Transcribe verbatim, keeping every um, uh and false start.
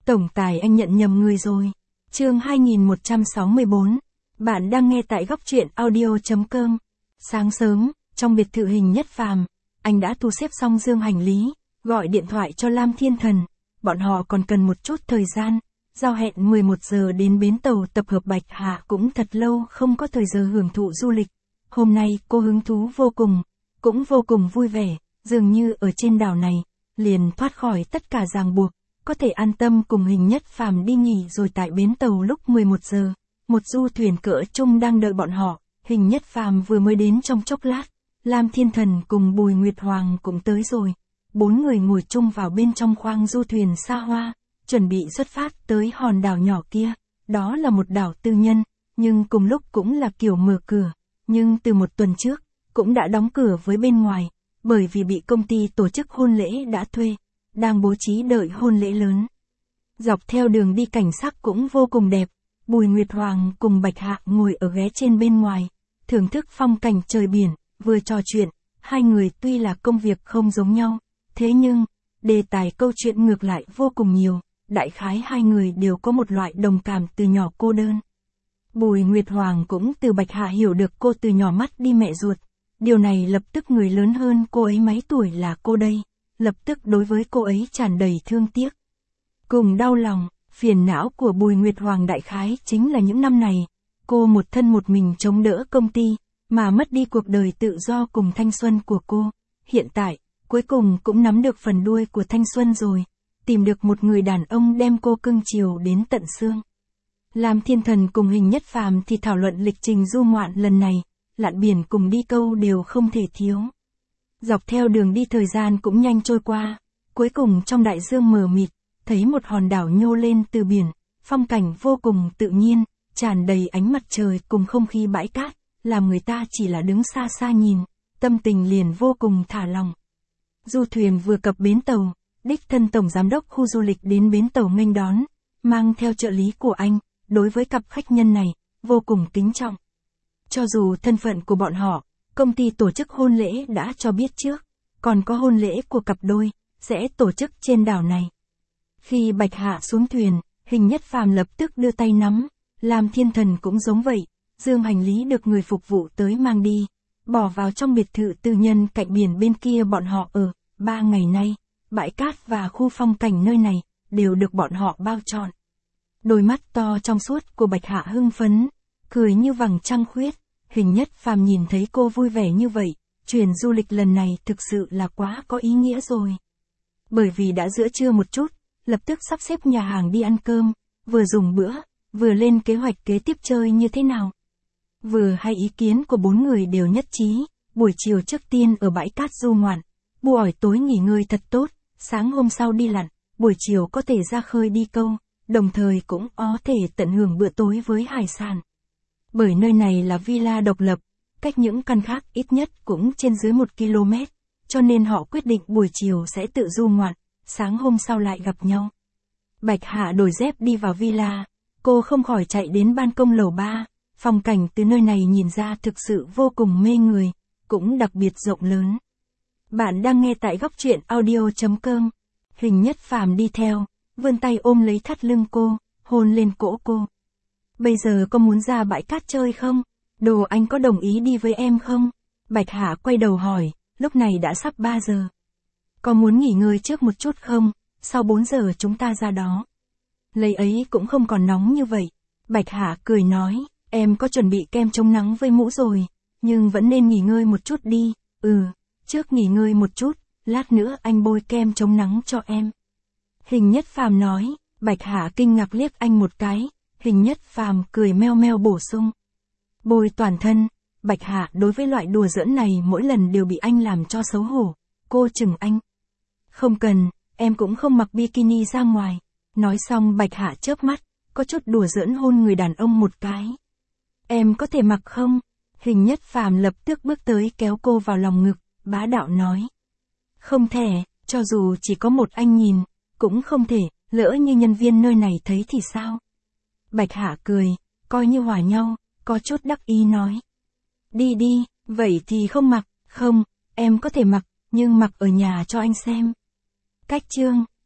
Tổng tài anh nhận nhầm người rồi. Chương hai nghìn một trăm sáu mươi bốn. Bạn đang nghe tại góc truyện audio chấm com. Sáng sớm, trong biệt thự Hình Nhất Phàm, anh đã thu xếp xong dương hành lý, gọi điện thoại cho Lam Thiên Thần. Bọn họ còn cần một chút thời gian, giao hẹn mười một giờ đến bến tàu tập hợp Bạch Hạ cũng thật lâu không có thời giờ hưởng thụ du lịch. Hôm nay cô hứng thú vô cùng, cũng vô cùng vui vẻ, dường như ở trên đảo này, liền thoát khỏi tất cả ràng buộc, có thể an tâm cùng Hình Nhất Phàm đi nghỉ rồi tại bến tàu lúc mười một giờ. Một du thuyền cỡ trung đang đợi bọn họ, Hình Nhất Phàm vừa mới đến trong chốc lát, Lam Thiên Thần cùng Bùi Nguyệt Hoàng cũng tới rồi. Bốn người ngồi chung vào bên trong khoang du thuyền xa hoa, chuẩn bị xuất phát tới hòn đảo nhỏ kia. Đó là một đảo tư nhân, nhưng cùng lúc cũng là kiểu mở cửa, nhưng từ một tuần trước, cũng đã đóng cửa với bên ngoài, bởi vì bị công ty tổ chức hôn lễ đã thuê, đang bố trí đợi hôn lễ lớn. Dọc theo đường đi cảnh sắc cũng vô cùng đẹp, Bùi Nguyệt Hoàng cùng Bạch Hạ ngồi ở ghế trên bên ngoài, thưởng thức phong cảnh trời biển, vừa trò chuyện, hai người tuy là công việc không giống nhau, thế nhưng, đề tài câu chuyện ngược lại vô cùng nhiều, đại khái hai người đều có một loại đồng cảm từ nhỏ cô đơn. Bùi Nguyệt Hoàng cũng từ Bạch Hạ hiểu được cô từ nhỏ mất đi mẹ ruột, điều này lập tức người lớn hơn cô ấy mấy tuổi là cô đây, lập tức đối với cô ấy tràn đầy thương tiếc. Cùng đau lòng, phiền não của Bùi Nguyệt Hoàng đại khái chính là những năm này, cô một thân một mình chống đỡ công ty, mà mất đi cuộc đời tự do cùng thanh xuân của cô. Hiện tại, cuối cùng cũng nắm được phần đuôi của thanh xuân rồi, tìm được một người đàn ông đem cô cưng chiều đến tận xương. Lam Thiên Thần cùng Hình Nhất Phàm thì thảo luận lịch trình du ngoạn lần này, lặn biển cùng đi câu đều không thể thiếu. Dọc theo đường đi thời gian cũng nhanh trôi qua, cuối cùng trong đại dương mờ mịt, thấy một hòn đảo nhô lên từ biển, phong cảnh vô cùng tự nhiên, tràn đầy ánh mặt trời cùng không khí bãi cát, làm người ta chỉ là đứng xa xa nhìn, tâm tình liền vô cùng thả lỏng. Du thuyền vừa cập bến tàu, đích thân tổng giám đốc khu du lịch đến bến tàu nghênh đón, mang theo trợ lý của anh, đối với cặp khách nhân này, vô cùng kính trọng. Cho dù thân phận của bọn họ, công ty tổ chức hôn lễ đã cho biết trước, còn có hôn lễ của cặp đôi, sẽ tổ chức trên đảo này. Khi Bạch Hạ xuống thuyền, Hình Nhất Phàm lập tức đưa tay nắm, Lam Thiên Thần cũng giống vậy, dương hành lý được người phục vụ tới mang đi, bỏ vào trong biệt thự tư nhân cạnh biển bên kia bọn họ ở. Ba ngày nay, bãi cát và khu phong cảnh nơi này, đều được bọn họ bao trọn. Đôi mắt to trong suốt của Bạch Hạ hưng phấn, cười như vầng trăng khuyết, Hình Nhất Phàm nhìn thấy cô vui vẻ như vậy, chuyến du lịch lần này thực sự là quá có ý nghĩa rồi. Bởi vì đã giữa trưa một chút, lập tức sắp xếp nhà hàng đi ăn cơm, vừa dùng bữa, vừa lên kế hoạch kế tiếp chơi như thế nào. Vừa hay ý kiến của bốn người đều nhất trí, buổi chiều trước tiên ở bãi cát du ngoạn, buổi tối nghỉ ngơi thật tốt, sáng hôm sau đi lặn, buổi chiều có thể ra khơi đi câu, đồng thời cũng có thể tận hưởng bữa tối với hải sản. Bởi nơi này là villa độc lập, cách những căn khác ít nhất cũng trên dưới một ki lô mét, cho nên họ quyết định buổi chiều sẽ tự du ngoạn, sáng hôm sau lại gặp nhau. Bạch Hạ đổi dép đi vào villa, cô không khỏi chạy đến ban công lầu ba, phong cảnh từ nơi này nhìn ra thực sự vô cùng mê người, cũng đặc biệt rộng lớn. Bạn đang nghe tại góc truyện audio chấm com. Hình Nhất Phàm đi theo, vươn tay ôm lấy thắt lưng cô, hôn lên cổ cô. Bây giờ có muốn ra bãi cát chơi không? Đồ anh có đồng ý đi với em không? Bạch Hạ quay đầu hỏi, lúc này đã sắp ba giờ. Có muốn nghỉ ngơi trước một chút không? Sau bốn giờ chúng ta ra đó. Lấy ấy cũng không còn nóng như vậy. Bạch Hạ cười nói, em có chuẩn bị kem chống nắng với mũ rồi, nhưng vẫn nên nghỉ ngơi một chút đi. Ừ. Trước nghỉ ngơi một chút, lát nữa anh bôi kem chống nắng cho em. Hình Nhất Phàm nói, Bạch Hạ kinh ngạc liếc anh một cái, Hình Nhất Phàm cười meo meo bổ sung. Bôi toàn thân, Bạch Hạ đối với loại đùa giỡn này mỗi lần đều bị anh làm cho xấu hổ, cô chừng anh. Không cần, em cũng không mặc bikini ra ngoài. Nói xong Bạch Hạ chớp mắt, có chút đùa giỡn hôn người đàn ông một cái. Em có thể mặc không? Hình Nhất Phàm lập tức bước tới kéo cô vào lòng ngực. Bá đạo nói. Không thể, cho dù chỉ có một anh nhìn, cũng không thể, lỡ như nhân viên nơi này thấy thì sao? Bạch Hạ cười, coi như hòa nhau, có chút đắc ý nói. Đi đi, vậy thì không mặc, không, em có thể mặc, nhưng mặc ở nhà cho anh xem. Cách chương.